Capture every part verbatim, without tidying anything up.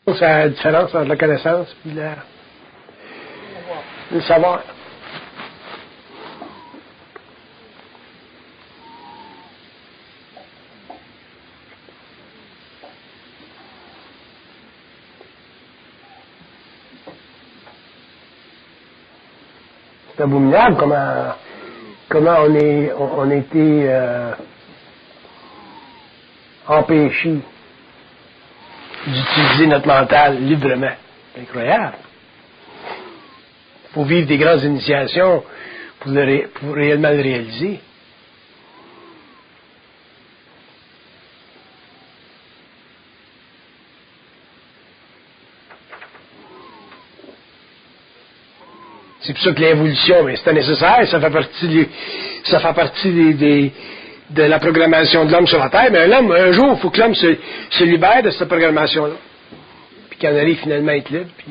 C'est la différence entre la connaissance et la, le savoir. C'est abominable comment, comment on est, on, on a été euh, empêchés d'utiliser notre mental librement. C'est incroyable. Il faut vivre des grandes initiations pour, le ré, pour réellement le réaliser. C'est pour ça que l'évolution, mais c'est nécessaire, ça fait partie, des, ça fait partie des, des, de la programmation de l'homme sur la Terre, mais l'homme, un jour, il faut que l'homme se, se libère de cette programmation-là. Puis qu'il en arrive finalement à être libre, puis...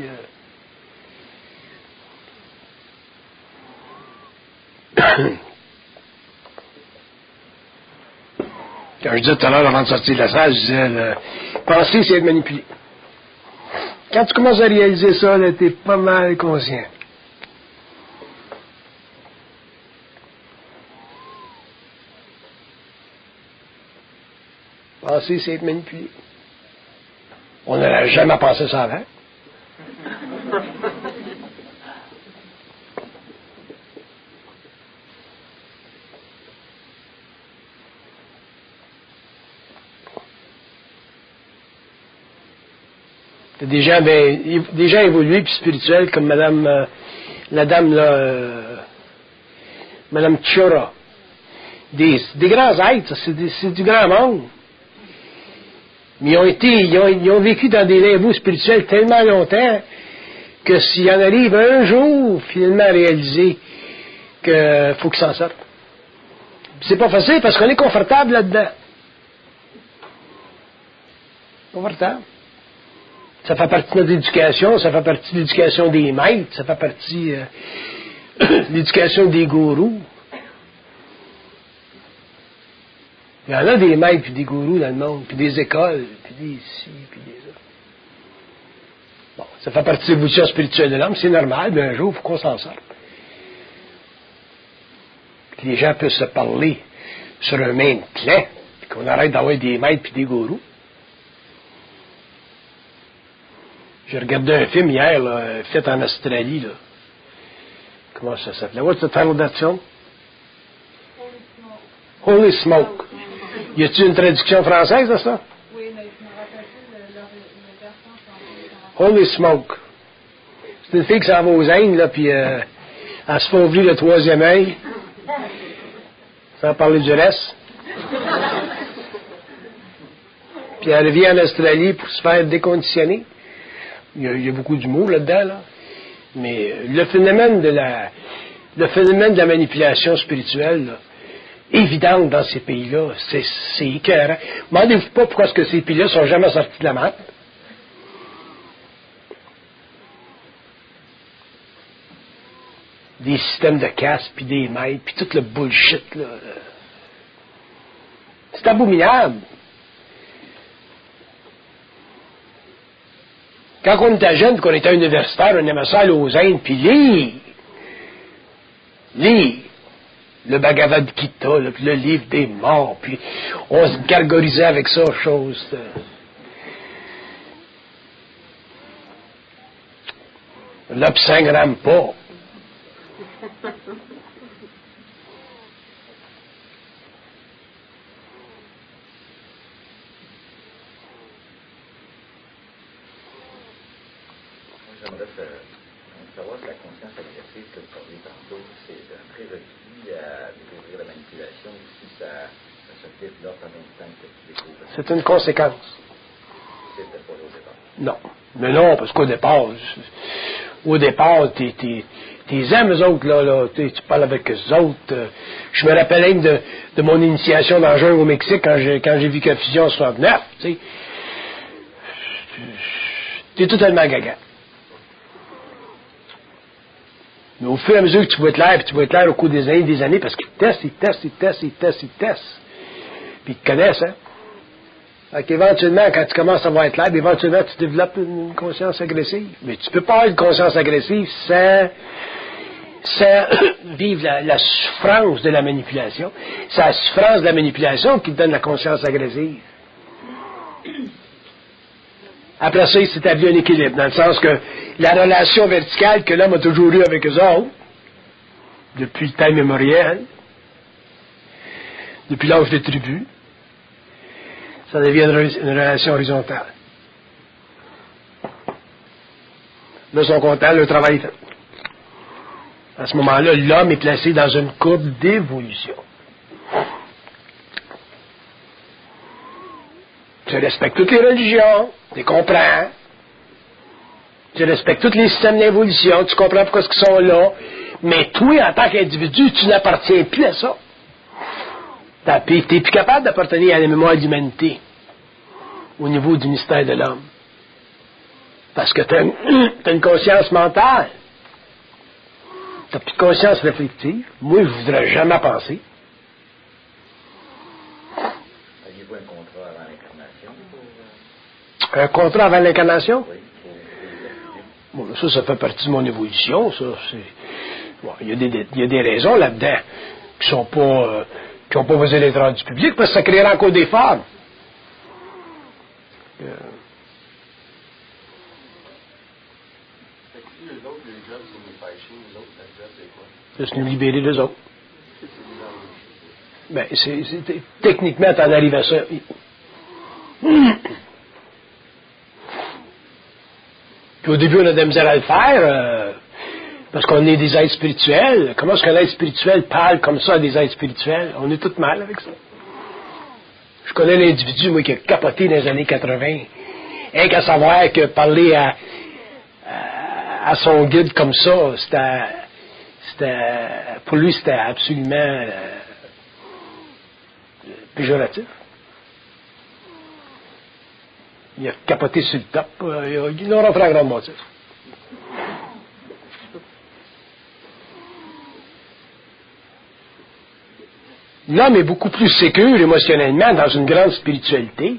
Euh... Quand je disais tout à l'heure, avant de sortir de la salle, je disais, le, penser, c'est être manipulé. Quand tu commences à réaliser ça, tu es pas mal conscient. Penser, c'est être manipulé. On n'aurait jamais pensé ça avant. Des gens, ben, des gens évolués puis spirituels comme Madame, euh, la dame là, euh, Madame Chora. Des, des grands êtres, c'est, des, c'est du grand monde. Mais ils ont été, ils ont, ils ont vécu dans des limbeaux spirituels tellement longtemps que s'il en arrive un jour, finalement, à réaliser qu'il faut qu'ils s'en sortent. Puis c'est pas facile parce qu'on est confortable là-dedans. Confortable. Ça fait partie de notre éducation, ça fait partie de l'éducation des maîtres, ça fait partie euh, de l'éducation des gourous. Il y en a des maîtres puis des gourous dans le monde, puis des écoles, puis des ci, puis des ça. Bon, ça fait partie de l'évolution spirituelle de l'homme, c'est normal, mais un jour, il faut qu'on s'en sorte. Que les gens puissent se parler sur un même plan, puis qu'on arrête d'avoir des maîtres puis des gourous. J'ai regardé un film hier, là, fait en Australie, là. Comment ça s'appelait? What's the title of that film? Holy Smoke. Y a-t-il une traduction française de ça? Oui, mais je me rappelle plus le, le, le version. Holy Smoke. C'est une fille qui s'en va aux Indes, là, puis euh, elle se fait ouvrir le troisième œil. Sans parler du reste. Puis elle revient en Australie pour se faire déconditionner. Il y a, il y a beaucoup d'humour là-dedans, là. Mais le phénomène de la, le phénomène de la manipulation spirituelle, là, évidente dans ces pays-là, c'est, c'est écœurant. Demandez-vous pas pourquoi est-ce que ces pays-là sont jamais sortis de la merde. Des systèmes de casse, puis des maîtres, puis tout le bullshit, là. C'est abominable. Quand on était jeune, qu'on était universitaire, on aimait ça aller aux Indes, puis lire. Lire. Le Bhagavad Gita, là, puis le livre des morts, puis on se gargarisait avec ça, chose. Euh. L'Obsang Rampa. J'aimerais savoir si la conscience agressive que vous parlez tantôt, c'est un prérequis à découvrir la manipulation ou si ça, ça se développe en même temps que tu découvres. C'est une conséquence. C'était pas au départ. Non. Mais non, parce qu'au départ, au départ, t'es, t'es, t'es aimes eux autres, là, là tu parles avec eux autres. Je me rappelle même de, de mon initiation dans le jungle au Mexique quand j'ai, quand j'ai vu que Fusion en soixante-neuf, tu sais. T'es totalement gaga. Mais au fur et à mesure que tu vas être l'air, puis tu vas être l'air au cours des années, des années, parce qu'ils te testent, ils te testent, ils te testent, ils te testent, ils te testent. Puis ils te connaissent, hein. Fait qu'éventuellement, quand tu commences à avoir être libre, éventuellement, tu développes une conscience agressive. Mais tu peux pas avoir une conscience agressive sans, sans vivre la, la souffrance de la manipulation. C'est la souffrance de la manipulation qui te donne la conscience agressive. Après ça, il s'établit un équilibre, dans le sens que la relation verticale que l'homme a toujours eue avec eux autres, depuis le temps mémoriel, depuis l'âge des tribus, ça devient une relation horizontale. Là, ils sont contents, le travail est fait. À ce moment-là, l'homme est placé dans une courbe d'évolution. Tu respectes toutes les religions, tu les comprends. Tu respectes tous les systèmes d'évolution, tu comprends pourquoi ils sont là. Mais toi, en tant qu'individu, tu n'appartiens plus à ça. Tu n'es plus capable d'appartenir à la mémoire de l'humanité au niveau du mystère de l'homme. Parce que tu as une, une conscience mentale. Tu n'as plus de conscience réflexive. Moi, je ne voudrais jamais penser. Aviez-vous un contrat avant l'incarnation? Pour... Un contrat avant l'incarnation? Oui. Bon, ça, ça fait partie de mon évolution. Ça, c'est... Bon, il y a des, il y a des raisons là-dedans qui sont pas, euh, qui n'ont pas besoin d'être rendues publiques parce que ça créera encore des femmes. Euh... De se nous libérer d'eux autres. Ben, c'est, c'est, techniquement, t'en arrives à ça. Puis au début, on a de la misère à le faire, euh, parce qu'on est des êtres spirituels. Comment est-ce qu'un être spirituel parle comme ça à des êtres spirituels? On est tout mal avec ça. Je connais l'individu, moi, qui a capoté dans les années quatre-vingts. Rien qu'à savoir que parler à, à, à son guide comme ça, c'était... C'était, pour lui, c'était absolument euh, péjoratif. Il a capoté sur le top. Euh, il a rentré à grande motif. L'homme est beaucoup plus sécure émotionnellement dans une grande spiritualité.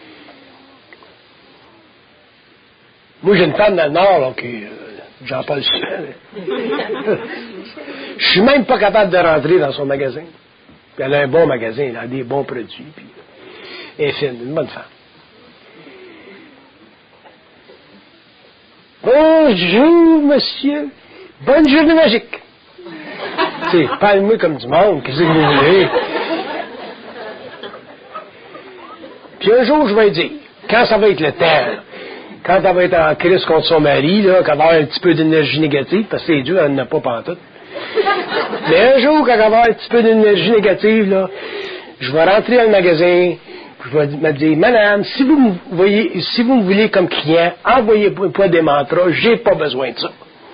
Moi, j'ai une femme dans le Nord, là, qui... Euh, j'en parle souvent. Je suis même pas capable de rentrer dans son magasin. Puis elle a un bon magasin, elle a des bons produits. Puis elle est fine, une bonne femme. Bonjour, monsieur. Bonne journée magique. Tu sais, parle-moi comme du monde, qu'est-ce que vous voulez? Puis un jour, je vais dire, quand ça va être le temps, quand elle va être en crise contre son mari, là, qu'elle va avoir un petit peu d'énergie négative, parce que c'est dur, elle n'en a pas pantoute. Mais un jour, quand elle va avoir un petit peu d'énergie négative, là, je vais rentrer dans le magasin, puis je vais me dire, madame, si vous me voyez, si vous me voulez comme client, envoyez-moi des mantras, j'ai pas besoin de ça.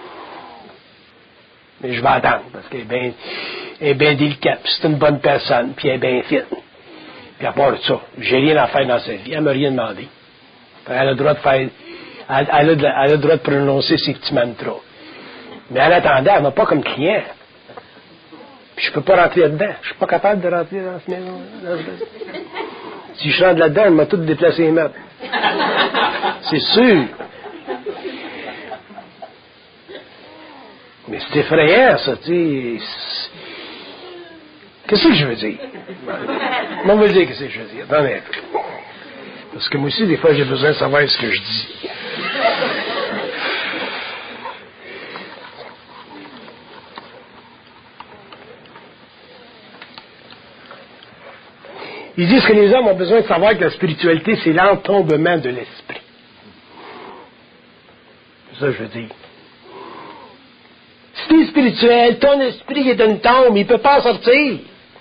Mais je vais attendre, parce qu'elle est bien, elle est bien délicate, puis c'est une bonne personne, puis elle est bien fine. Puis à part de ça, j'ai rien à faire dans sa vie, elle m'a rien demandé. Elle a le droit de faire, elle, elle, a, elle a le droit de prononcer ses petits mantras. Mais en attendant, elle m'a pas comme client. Puis je peux pas rentrer là-dedans. Je suis pas capable de rentrer dans cette maison. Dans ce... Si je rentre là-dedans, elle m'a tout déplacé les meubles. C'est sûr. Mais c'est effrayant, ça, tu sais. Qu'est-ce que je veux dire? Moi, je veux dire qu'est-ce que je veux dire. Attendez un peu. Parce que moi aussi, des fois, j'ai besoin de savoir ce que je dis. Ils disent que les hommes ont besoin de savoir que la spiritualité, c'est l'entombement de l'esprit. C'est ça que je veux dire. Si tu es spirituel, ton esprit est une tombe, il ne peut pas en sortir.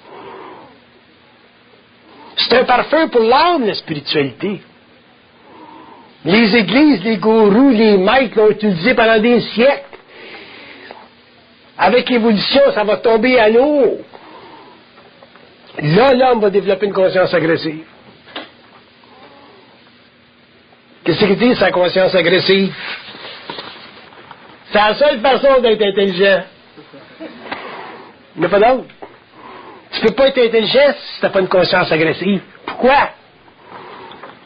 C'est un parfum pour l'âme, la spiritualité. Les églises, les gourous, les maîtres l'ont utilisé pendant des siècles. Avec l'évolution, ça va tomber à l'eau. Là, l'homme va développer une conscience agressive. Qu'est-ce que dit sa conscience agressive? C'est la seule façon d'être intelligent. Il n'y a pas d'autre. Tu ne peux pas être intelligent si tu n'as pas une conscience agressive. Pourquoi?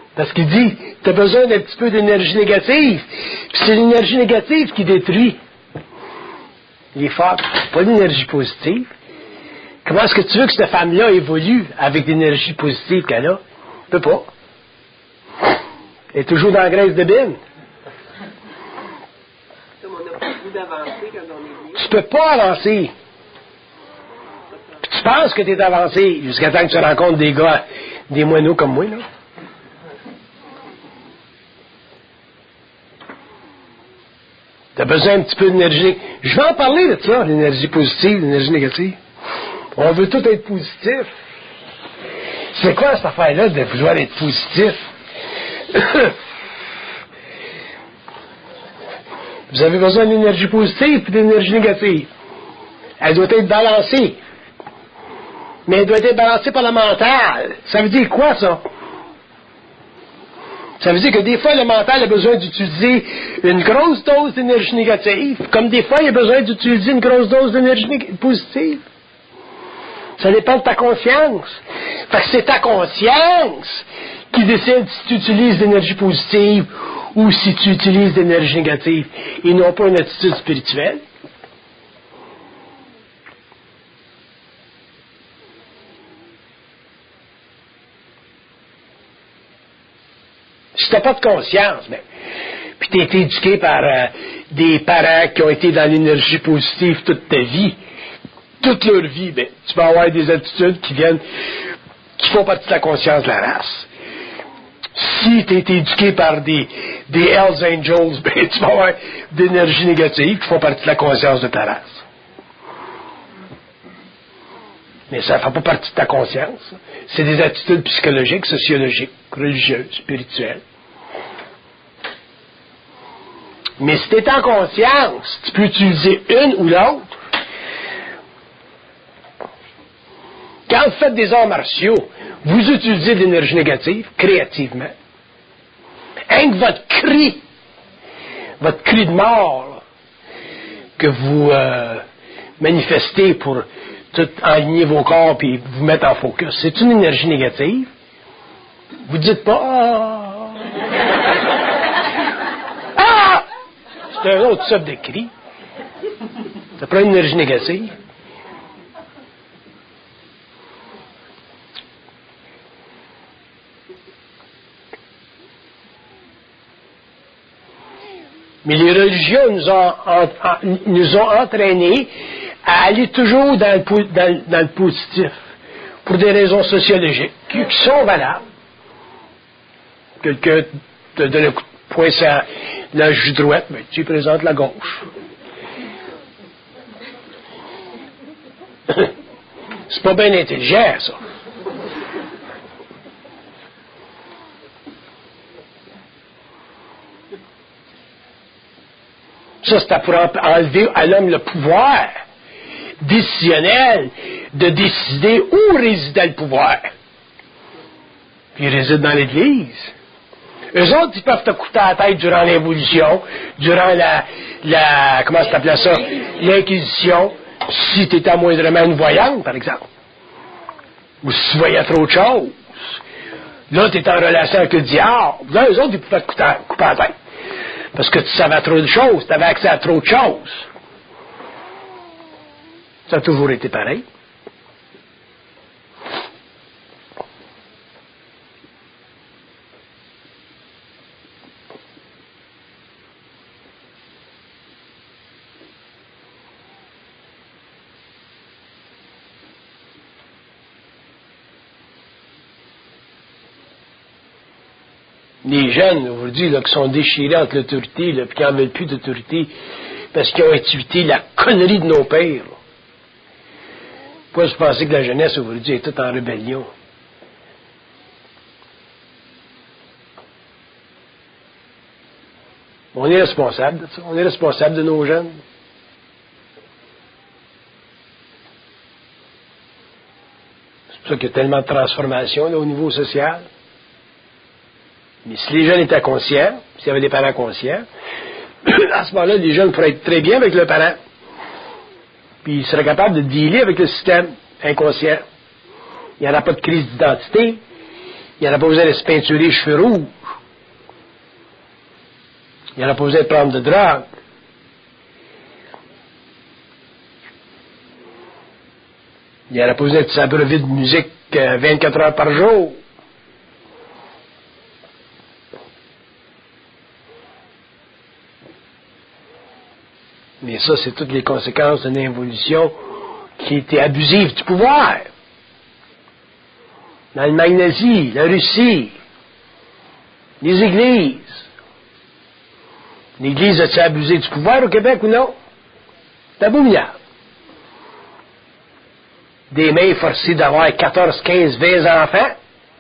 Parce qu'il dit, tu as besoin d'un petit peu d'énergie négative. Puis c'est l'énergie négative qui détruit les femmes, pas l'énergie positive. Comment est-ce que tu veux que cette femme-là évolue avec l'énergie positive qu'elle a? Elle peut pas. Elle est toujours dans la graisse de bine. Comme on n'a pas le goût d'avancer quand on est vieux. Tu peux pas avancer. Puis tu penses que tu es avancé jusqu'à temps que tu rencontres des gars, des moineaux comme moi, là. Tu as besoin un petit peu d'énergie. Je vais en parler de ça, l'énergie positive, l'énergie négative. On veut tout être positif. C'est quoi cette affaire-là de vouloir être positif? Vous avez besoin d'énergie positive et d'énergie négative. Elle doit être balancée. Mais elle doit être balancée par le mental. Ça veut dire quoi, ça? Ça veut dire que des fois, le mental a besoin d'utiliser une grosse dose d'énergie négative, comme des fois, il a besoin d'utiliser une grosse dose d'énergie nég- positive. Ça dépend de ta conscience. Fait que c'est ta conscience qui décide si tu utilises l'énergie positive ou si tu utilises l'énergie négative, et non pas une attitude spirituelle. Si tu n'as pas de conscience, ben, puis tu as été éduqué par euh, des parents qui ont été dans l'énergie positive toute ta vie, toute leur vie, ben, tu vas avoir des attitudes qui viennent, qui font partie de la conscience de la race. Si tu as été éduqué par des, des Hells Angels, ben, tu vas avoir d'énergie négative qui font partie de la conscience de ta race. Mais ça ne fait pas partie de ta conscience. C'est des attitudes psychologiques, sociologiques, religieuses, spirituelles. Mais si tu es en conscience, tu peux utiliser une ou l'autre. Quand vous faites des arts martiaux, vous utilisez de l'énergie négative, créativement. Rien que votre cri, votre cri de mort, là, que vous euh, manifestez pour tout aligner vos corps et vous mettre en focus, c'est une énergie négative. Vous dites pas ah, ah! C'est un autre type de cri. Ça prend une énergie négative. Mais les religions nous ont, en, en, nous ont entraînés à aller toujours dans le, dans, dans le positif, pour des raisons sociologiques, qui, qui sont valables. Quelqu'un te donne un coup de poing sur la joue droite, mais tu présentes la gauche. C'est pas bien intelligent, ça. Ça, c'est pour enlever à l'homme le pouvoir décisionnel de décider où résidait le pouvoir. Puis il réside dans l'Église. Eux autres, ils peuvent te coûter la tête durant l'évolution, durant la, la comment ça s'appelait ça, l'Inquisition, si tu étais moindrement une voyante, par exemple. Ou si tu voyais trop de choses. Là, tu es en relation avec le diable. Là, eux autres, ils pouvaient te couper, couper la tête. Parce que tu savais trop de choses, tu avais accès à trop de choses. Ça a toujours été pareil. Les jeunes, aujourd'hui, là, qui sont déchirés entre l'autorité, là, puis qui n'en veulent plus d'autorité, parce qu'ils ont intuité la connerie de nos pères. Là. Pourquoi je pensais que la jeunesse, aujourd'hui, est toute en rébellion? On est responsable de ça. On est responsable de nos jeunes. C'est pour ça qu'il y a tellement de transformations là, au niveau social. Mais si les jeunes étaient conscients, s'il y avait des parents conscients, à ce moment-là, les jeunes pourraient être très bien avec leurs parents. Puis ils seraient capables de dealer avec le système inconscient. Il n'y aura pas de crise d'identité. Il n'aurait pas besoin de se peinturer les cheveux rouges. Il n'aurait pas besoin de prendre de drogue. Il n'aurait pas besoin de s'abreuver de musique euh, vingt-quatre heures par jour. Mais ça, c'est toutes les conséquences d'une évolution qui était abusive du pouvoir. L'Allemagne nazie, la Russie, les églises. L'Église a-t-elle abusé du pouvoir au Québec ou non? C'est abominable. Des mères forcées d'avoir quatorze, quinze, vingt enfants.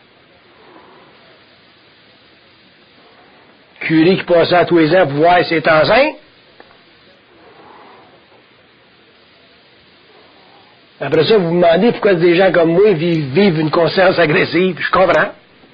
Curé qui passait à tous les ans pour voir si elle est enceinte. Après ça, vous vous demandez pourquoi des gens comme moi vivent, vivent une conscience agressive. Je comprends.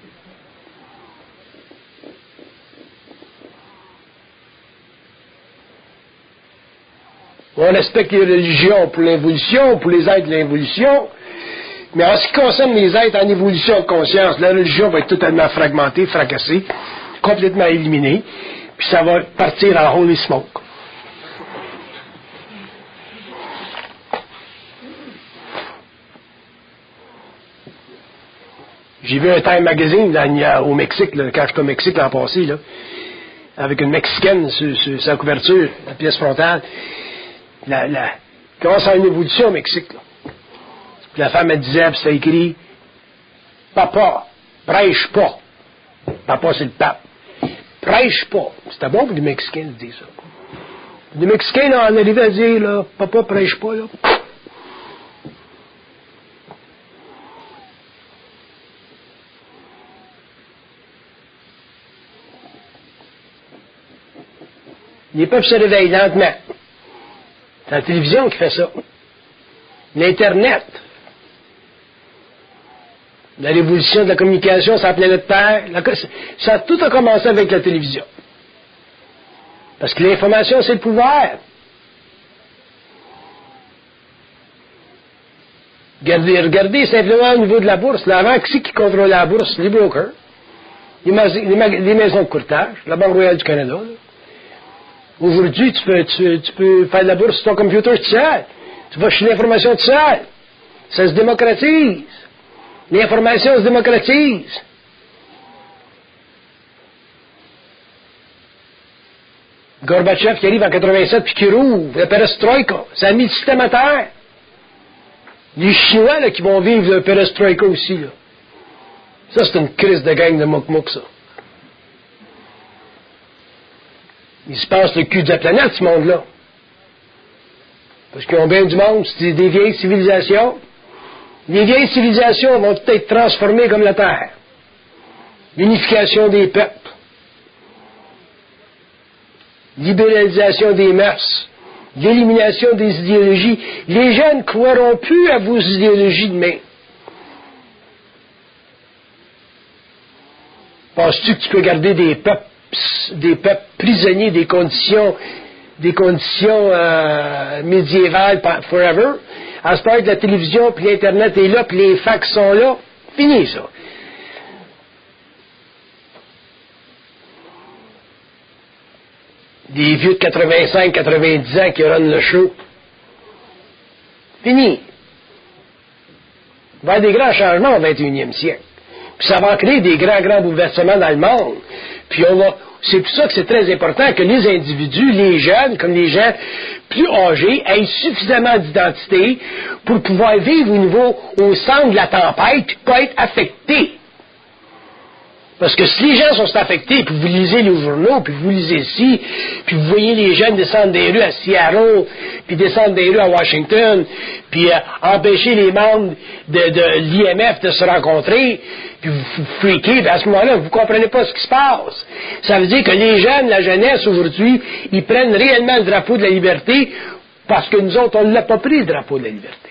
On respecte les religions pour l'évolution, pour les êtres de l'évolution, mais en ce qui concerne les êtres en évolution de conscience, la religion va être totalement fragmentée, fracassée, complètement éliminée, puis ça va partir en holy smoke. J'ai vu un Time Magazine dans, au Mexique, là, quand j'étais au Mexique l'an passé, là, avec une Mexicaine sur, sur sa couverture, la pièce frontale. La, la, commence à une évolution au Mexique. Là. Puis la femme, elle disait, puis c'était écrit, Papa, prêche pas. Papa, c'est le pape. Prêche pas. C'était bon pour les Mexicains de dire ça. Les Mexicains, là, en arrivaient à dire, là, Papa, prêche pas, là. Les peuples se réveillent lentement. C'est la télévision qui fait ça. L'Internet. La révolution de la communication sur la planète Terre. La, ça, tout a commencé avec la télévision. Parce que l'information, c'est le pouvoir. Regardez, regardez simplement au niveau de la bourse. Là, avant, qui c'est qui contrôle la bourse? Les brokers. Les, les, les maisons de courtage. La Banque royale du Canada. Là. Aujourd'hui, tu peux, tu, tu peux faire de la bourse sur ton computer tout seul. Tu vas chez l'information tout seul. Ça se démocratise. L'information se démocratise. Gorbatchev qui arrive en quatre-vingt-sept puis qui rouvre la perestroïka. Ça a mis le système à terre. Les Chinois là, qui vont vivre le perestroïka aussi. Là. Ça, c'est une crise de gang de mouk-mouk, ça. Ils se passent le cul de la planète, ce monde-là. Parce qu'ils ont bien du monde, c'est des vieilles civilisations. Les vieilles civilisations vont être transformées comme la Terre. L'unification des peuples. Libéralisation des mœurs. L'élimination des idéologies. Les gens ne croiront plus à vos idéologies demain. Penses-tu que tu peux garder des peuples des peuples prisonniers des conditions des conditions euh, médiévales forever? À ce point que la télévision puis l'Internet est là puis les fax sont là, fini ça. Des vieux de quatre-vingt-cinq quatre-vingt-dix ans qui runnent le show. Fini. Il va y avoir des grands changements au vingt et unième siècle. Puis ça va créer des grands, grands bouleversements dans le monde. Puis on va, c'est pour ça que c'est très important que les individus, les jeunes, comme les gens plus âgés, aient suffisamment d'identité pour pouvoir vivre au niveau, au centre de la tempête, puis pas être affectés. Parce que si les gens sont affectés, puis vous lisez les journaux, puis vous lisez ci, puis vous voyez les jeunes descendre des rues à Seattle, puis descendre des rues à Washington, puis euh, empêcher les membres de, de l'I M F de se rencontrer, puis vous, vous freakez, puis à ce moment-là, vous ne comprenez pas ce qui se passe. Ça veut dire que les jeunes, la jeunesse aujourd'hui, ils prennent réellement le drapeau de la liberté, parce que nous autres, on ne l'a pas pris, le drapeau de la liberté.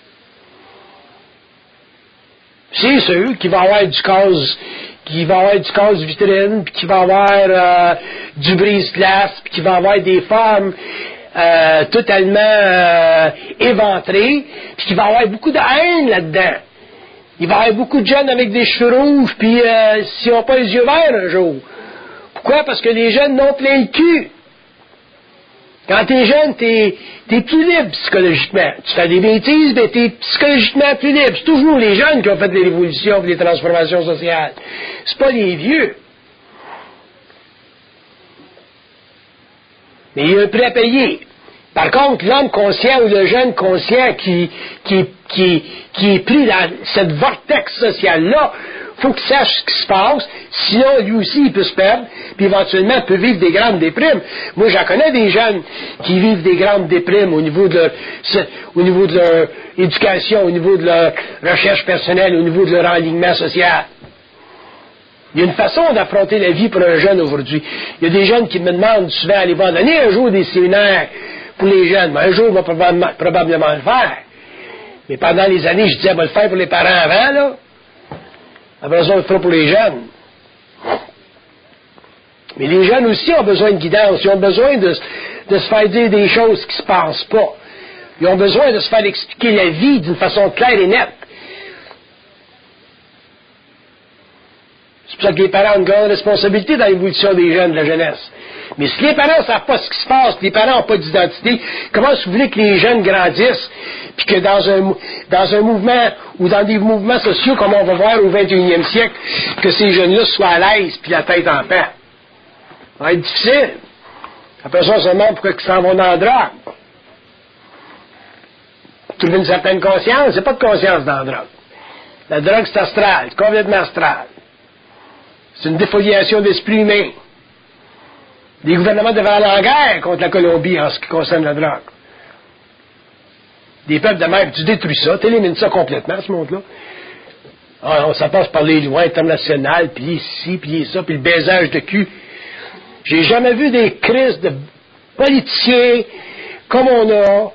C'est ceux qui vont avoir du cause, qui va avoir du casse vitrine, puis qui va avoir euh, du brise-glace, puis qui va avoir des femmes euh, totalement euh, éventrées, puis qui va avoir beaucoup de haine là-dedans. Il va y avoir beaucoup de jeunes avec des cheveux rouges, puis euh, s'ils n'ont pas les yeux verts un jour. Pourquoi? Parce que les jeunes n'ont plein le cul. Quand t'es jeune, t'es, t'es plus libre psychologiquement. Tu fais des bêtises, mais t'es psychologiquement plus libre. C'est toujours les jeunes qui ont fait des révolutions et des transformations sociales. C'est pas les vieux. Mais il y a un prix à payer. Par contre, l'homme conscient ou le jeune conscient qui, qui, qui, qui est pris dans cette vortex sociale-là, il faut qu'il sache ce qui se passe, sinon lui aussi il peut se perdre, puis éventuellement il peut vivre des grandes déprimes. Moi j'en connais des jeunes qui vivent des grandes déprimes au niveau de leur, au niveau de leur éducation, au niveau de leur recherche personnelle, au niveau de leur alignement social. Il y a une façon d'affronter la vie pour un jeune aujourd'hui. Il y a des jeunes qui me demandent souvent à aller donner un jour des séminaires pour les jeunes. Mais un jour, on va probablement, probablement le faire. Mais pendant les années, je disais, on va le faire pour les parents avant, là. Après ça, on le fera pour les jeunes. Mais les jeunes aussi ont besoin de guidance. Ils ont besoin de, de se faire dire des choses qui ne se passent pas. Ils ont besoin de se faire expliquer la vie d'une façon claire et nette. C'est pour ça que les parents ont une grande responsabilité dans l'évolution des jeunes, de la jeunesse. Mais si les parents ne savent pas ce qui se passe, les parents n'ont pas d'identité, comment est-ce que vous voulez que les jeunes grandissent, puis que dans un, dans un mouvement, ou dans des mouvements sociaux, comme on va voir au vingt et unième siècle, que ces jeunes-là soient à l'aise, puis la tête en paix? Ça va être difficile. Après ça, on se demande pourquoi ils s'en vont dans la drogue. Trouver une certaine conscience, c'est pas de conscience dans la drogue. La drogue, c'est astral, c'est complètement astral. C'est une défoliation d'esprit humain. Les gouvernements devaient aller en guerre contre la Colombie en ce qui concerne la drogue. Des peuples de mer, tu détruis ça, tu élimines ça complètement, ce monde-là. Ah, ça passe par les lois internationales, puis ici, puis ça, puis le baisage de cul. J'ai jamais vu des crises de politiciens comme on a.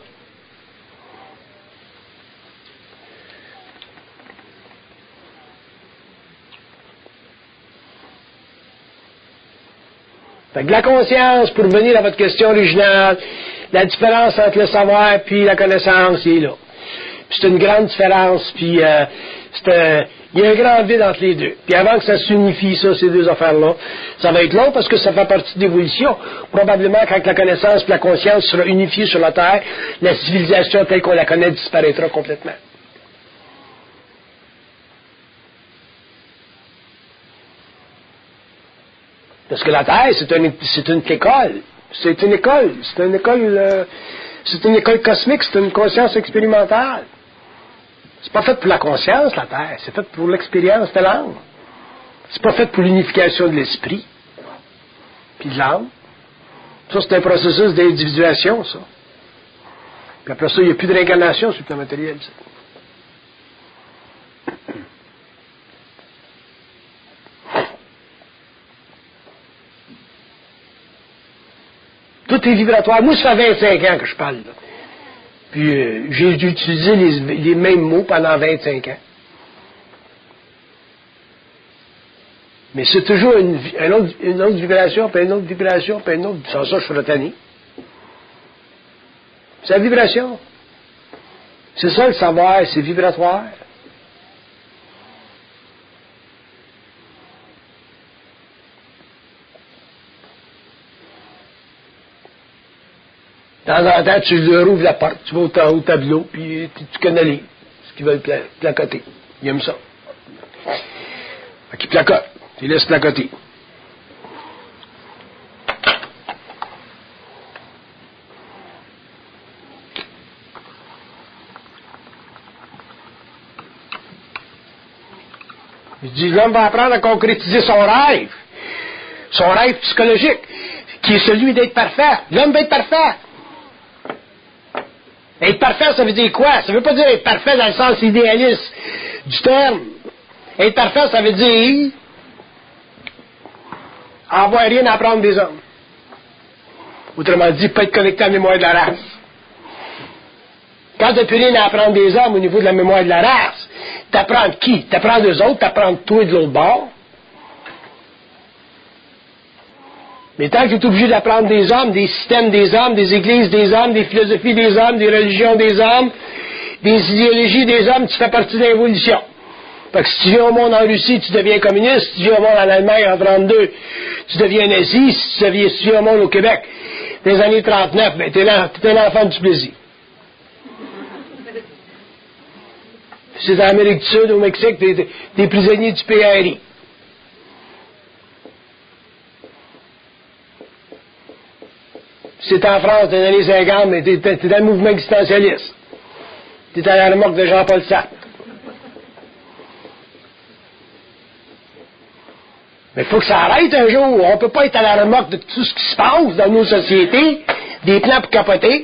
Fait que la conscience, pour revenir à votre question originale, la différence entre le savoir et la connaissance, il est là. Puis c'est une grande différence, puis euh, c'est un, il y a un grand vide entre les deux. Puis avant que ça s'unifie, ça, ces deux affaires-là, ça va être long parce que ça fait partie de l'évolution. Probablement, quand la connaissance et la conscience seront unifiées sur la Terre, la civilisation telle qu'on la connaît disparaîtra complètement. Parce que la Terre, c'est une, c'est une école. C'est une école. C'est une école, euh, c'est une école cosmique. C'est une conscience expérimentale. C'est pas fait pour la conscience, la Terre. C'est fait pour l'expérience de l'âme. C'est pas fait pour l'unification de l'esprit. Puis de l'âme. Ça, c'est un processus d'individuation, ça. Puis après ça, il n'y a plus de réincarnation sur le plan matériel, ça. Tout est vibratoire. Moi, ça fait vingt-cinq ans que je parle, là. Puis euh, j'ai utilisé les, les mêmes mots pendant vingt-cinq ans. Mais c'est toujours une, une, autre, une autre vibration, puis une autre vibration, puis une autre. Sans ça, je suis retané. C'est la vibration. C'est ça le savoir, c'est vibratoire. De temps en temps, tu leur ouvres la porte, tu vas au, au tableau, puis tu, tu connais les, ce qu'ils veulent pla, placoter. Ils aiment ça. Fait qu'ils placotent. Tu les laisses placoter. Il dit, l'homme va apprendre à concrétiser son rêve. Son rêve psychologique, qui est celui d'être parfait. L'homme va être parfait. Être parfait, ça veut dire quoi? Ça veut pas dire être parfait dans le sens idéaliste du terme. Être parfait, ça veut dire avoir rien à apprendre des hommes. Autrement dit, pas être connecté à la mémoire de la race. Quand tu n'as plus rien à apprendre des hommes au niveau de la mémoire de la race, t'apprends qui? T'apprends d'eux autres, t'apprends toi de l'autre bord. Mais tant que tu es obligé d'apprendre des hommes, des systèmes des hommes, des églises des hommes, des philosophies des hommes, des religions des hommes, des idéologies des hommes, tu fais partie de l'évolution. Fait que si tu viens au monde en Russie, tu deviens communiste. Si tu viens au monde en Allemagne en trente-deux, tu deviens nazi. Si tu viens, si tu viens au monde au Québec, dans les années trente-neuf, ben, t'es l'enfant du plaisir. Si c'est en Amérique du Sud, au Mexique, t'es, t'es prisonnier du P R I. Si c'est en France, dans les années cinquante, mais t'es, t'es dans le mouvement existentialiste. T'es à la remorque de Jean-Paul Sartre. Mais il faut que ça arrête un jour. On ne peut pas être à la remorque de tout ce qui se passe dans nos sociétés, des plans pour capoter.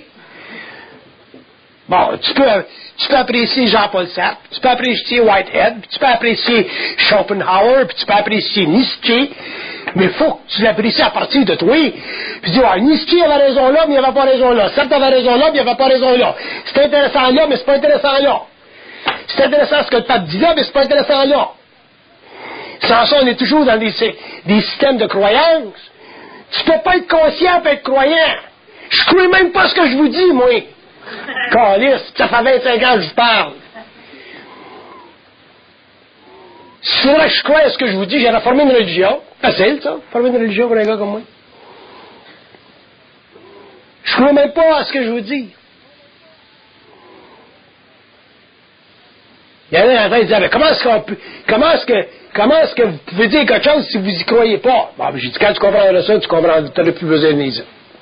Bon, tu peux, tu peux apprécier Jean-Paul Sartre, tu peux apprécier Whitehead, puis tu peux apprécier Schopenhauer, puis tu peux apprécier Nietzsche, mais il faut que tu l'apprécies à partir de toi. Puis dis, ouais, Nietzsche avait raison là, mais il n'avait pas raison là. Sartre avait raison là, mais il n'avait pas raison là. C'est intéressant là, mais c'est pas intéressant là. C'est intéressant ce que le pape dit là, mais c'est pas intéressant là. Sans ça, on est toujours dans des, des systèmes de croyances. Tu peux pas être conscient et être croyant. Je crois même pas ce que je vous dis, moi. Calisse, ça fait vingt-cinq ans que je vous parle. Si c'est vrai que je crois à ce que je vous dis, j'aurais formé une religion. Facile, ça, former une religion pour un gars comme moi. Je crois même pas à ce que je vous dis. Il y en a un qui disait, mais comment est-ce qu'on peut, comment est-ce que, comment est-ce que vous pouvez dire quelque chose si vous y croyez pas? Bon, j'ai dit, quand tu comprendras ça, tu comprends, tu n'auras plus besoin de niaiser.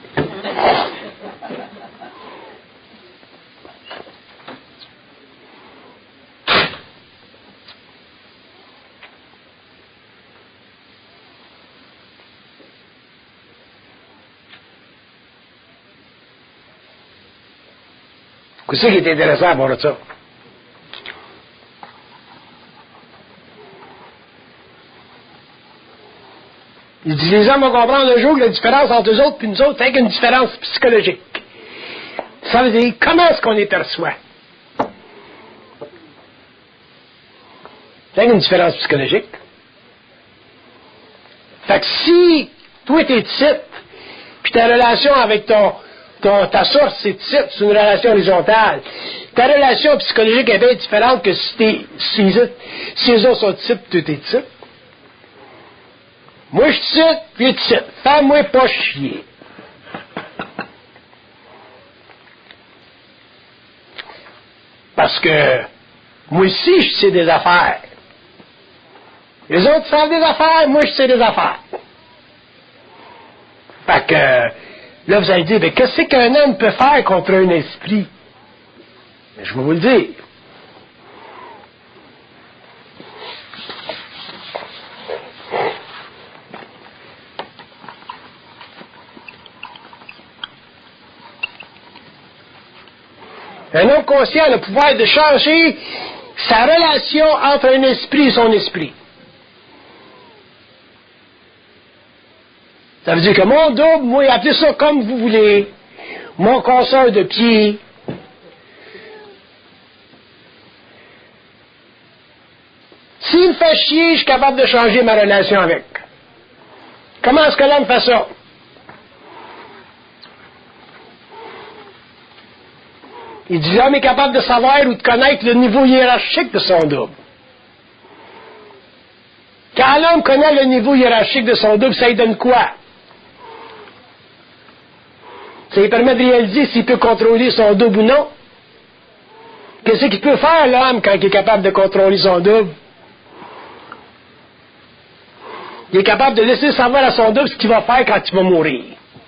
C'est ça qui est intéressant à voir de ça. Il dit, les hommes vont comprendre un jour que la différence entre eux autres et nous autres, c'est une différence psychologique. Ça veut dire, comment est-ce qu'on les perçoit? C'est une différence psychologique. Fait que si, toi, t'es titre, puis ta relation avec ton, ton ta source, c'est titre, c'est une relation horizontale, ta relation psychologique est bien différente que si t'es, si, si les autres sont types, toi, t'es type. Moi, je cite, puis je cite. Fais-moi pas chier. Parce que, moi aussi, je sais des affaires. Les autres savent des affaires, moi, je sais des affaires. Fait que, là, vous allez dire, mais qu'est-ce qu'un homme peut faire contre un esprit? Mais je vais vous le dire. Un homme conscient a le pouvoir de changer sa relation entre un esprit et son esprit. Ça veut dire que mon double, moi, appelez ça comme vous voulez, mon consoeur de pied, s'il me fait chier, je suis capable de changer ma relation avec. Comment est-ce que l'homme fait ça? Il dit, l'homme est capable de savoir ou de connaître le niveau hiérarchique de son double. Quand l'homme connaît le niveau hiérarchique de son double, ça lui donne quoi? Ça lui permet de réaliser s'il peut contrôler son double ou non. Qu'est-ce qu'il peut faire, l'homme, quand il est capable de contrôler son double? Il est capable de laisser savoir à son double ce qu'il va faire quand il va mourir.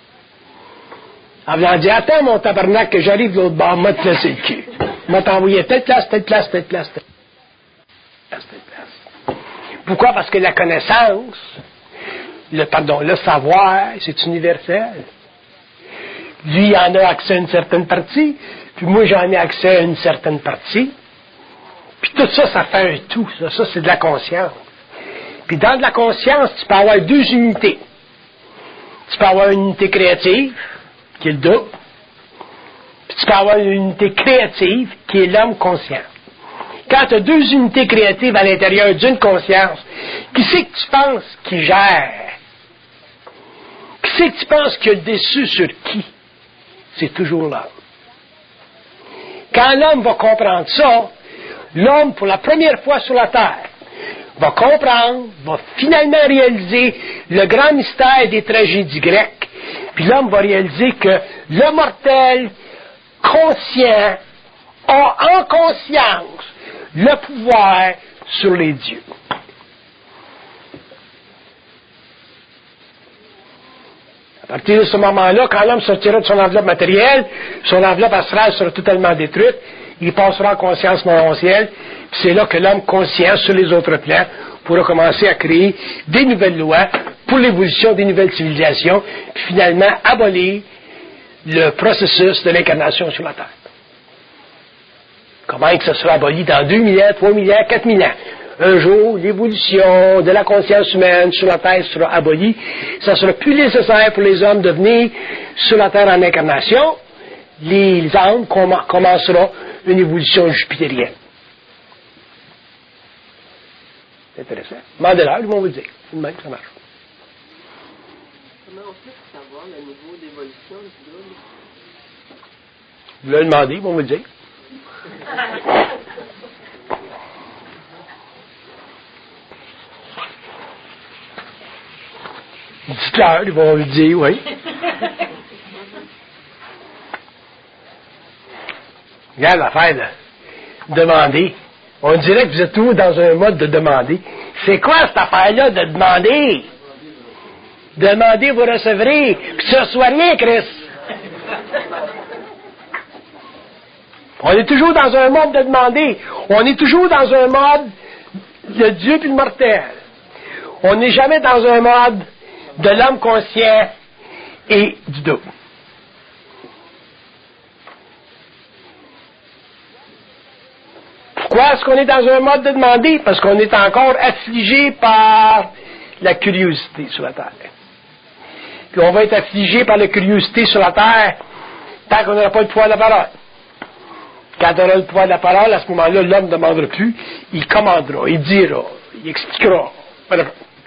En voulant dire, attends mon tabarnak que j'arrive de l'autre bord, m'a te laissé le cul. M'a t'envoyé telle place, telle place, telle place, telle place, telle place. Pourquoi? Parce que la connaissance, le, pardon, le savoir, c'est universel. Lui, il en a accès à une certaine partie, puis moi, j'en ai accès à une certaine partie. Puis tout ça, ça fait un tout. Ça, ça c'est de la conscience. Puis dans de la conscience, tu peux avoir deux unités. Tu peux avoir une unité créative, qui est le double, puis tu peux avoir une unité créative, qui est l'homme conscient. Quand tu as deux unités créatives à l'intérieur d'une conscience, qui c'est que tu penses qui gère? Qui c'est que tu penses qu'il y a le dessus sur qui? C'est toujours l'homme. Quand l'homme va comprendre ça, l'homme, pour la première fois sur la terre, va comprendre, va finalement réaliser le grand mystère des tragédies grecques, puis l'homme va réaliser que le mortel conscient a en conscience le pouvoir sur les dieux. À partir de ce moment-là, quand l'homme sortira de son enveloppe matérielle, son enveloppe astrale sera totalement détruite, il passera en conscience morontielle, puis c'est là que l'homme conscient sur les autres plans pourra commencer à créer des nouvelles lois pour l'évolution des nouvelles civilisations, puis finalement abolir le processus de l'incarnation sur la Terre. Comment que ça sera aboli dans deux mille ans, trois mille ans, quatre mille ans? Un jour, l'évolution de la conscience humaine sur la Terre sera abolie. Ça sera plus nécessaire pour les hommes de venir sur la Terre en incarnation. Les âmes commenceront une évolution jupitérienne. C'est intéressant. Mandela, ils vont vous le dire. C'est le même, ça marche. Comment on fait pour savoir le niveau d'évolution du double? Vous le demandez, ils vont vous le dire. Dites-leur, ils vont vous le dire, oui. Regarde l'affaire, là. Demander. On dirait que vous êtes toujours dans un mode de demander. C'est quoi cette affaire-là de demander? Demandez, vous recevrez. Puis ça soit rien, Chris. On est toujours dans un mode de demander. On est toujours dans un mode de Dieu puis le mortel. On n'est jamais dans un mode de l'homme conscient et du double. Pourquoi est-ce qu'on est dans un mode de demander? Parce qu'on est encore affligé par la curiosité sur la Terre. Puis on va être affligé par la curiosité sur la Terre tant qu'on n'aura pas le pouvoir de la parole. Quand on aura le pouvoir de la parole, à ce moment-là, l'homme ne demandera plus, il commandera, il dira, il expliquera. Voilà.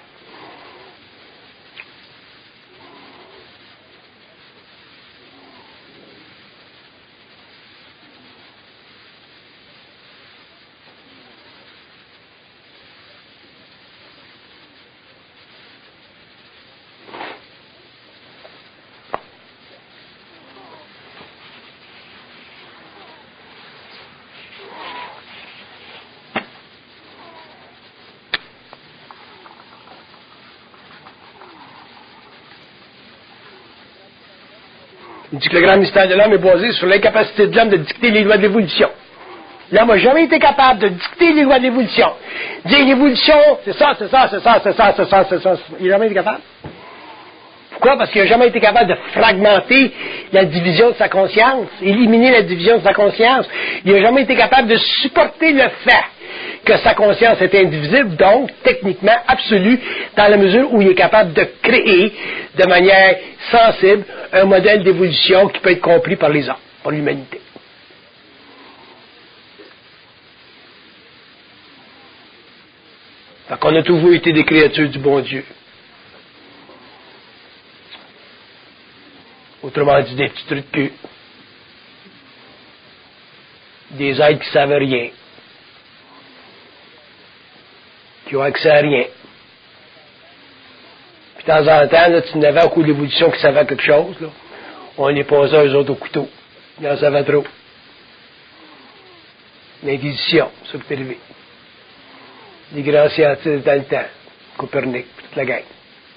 Il dit que le grand mystère de l'homme est basé sur l'incapacité de l'homme de dicter les lois de l'évolution. L'homme n'a jamais été capable de dicter les lois de l'évolution. Dire l'évolution, c'est ça, c'est ça, c'est ça, c'est ça, c'est ça, c'est ça. Il n'a jamais été capable. Pourquoi? Parce qu'il n'a jamais été capable de fragmenter la division de sa conscience, éliminer la division de sa conscience. Il n'a jamais été capable de supporter le fait que sa conscience est indivisible, donc techniquement absolue, dans la mesure où il est capable de créer de manière sensible un modèle d'évolution qui peut être compris par les hommes, par l'humanité. Fait qu'on a toujours été des créatures du bon Dieu. Autrement dit, des petits trucs de cul. Des êtres qui ne savent rien. Qui ont accès à rien. Puis de temps en temps, là, tu n'avais au cours de l'évolution qui savaient quelque chose, là. On les posait eux autres au couteau. Ils en savaient trop. L'Inquisition, ça peut arriver. Les grands scientifiques dans le temps. Copernic, toute la gang.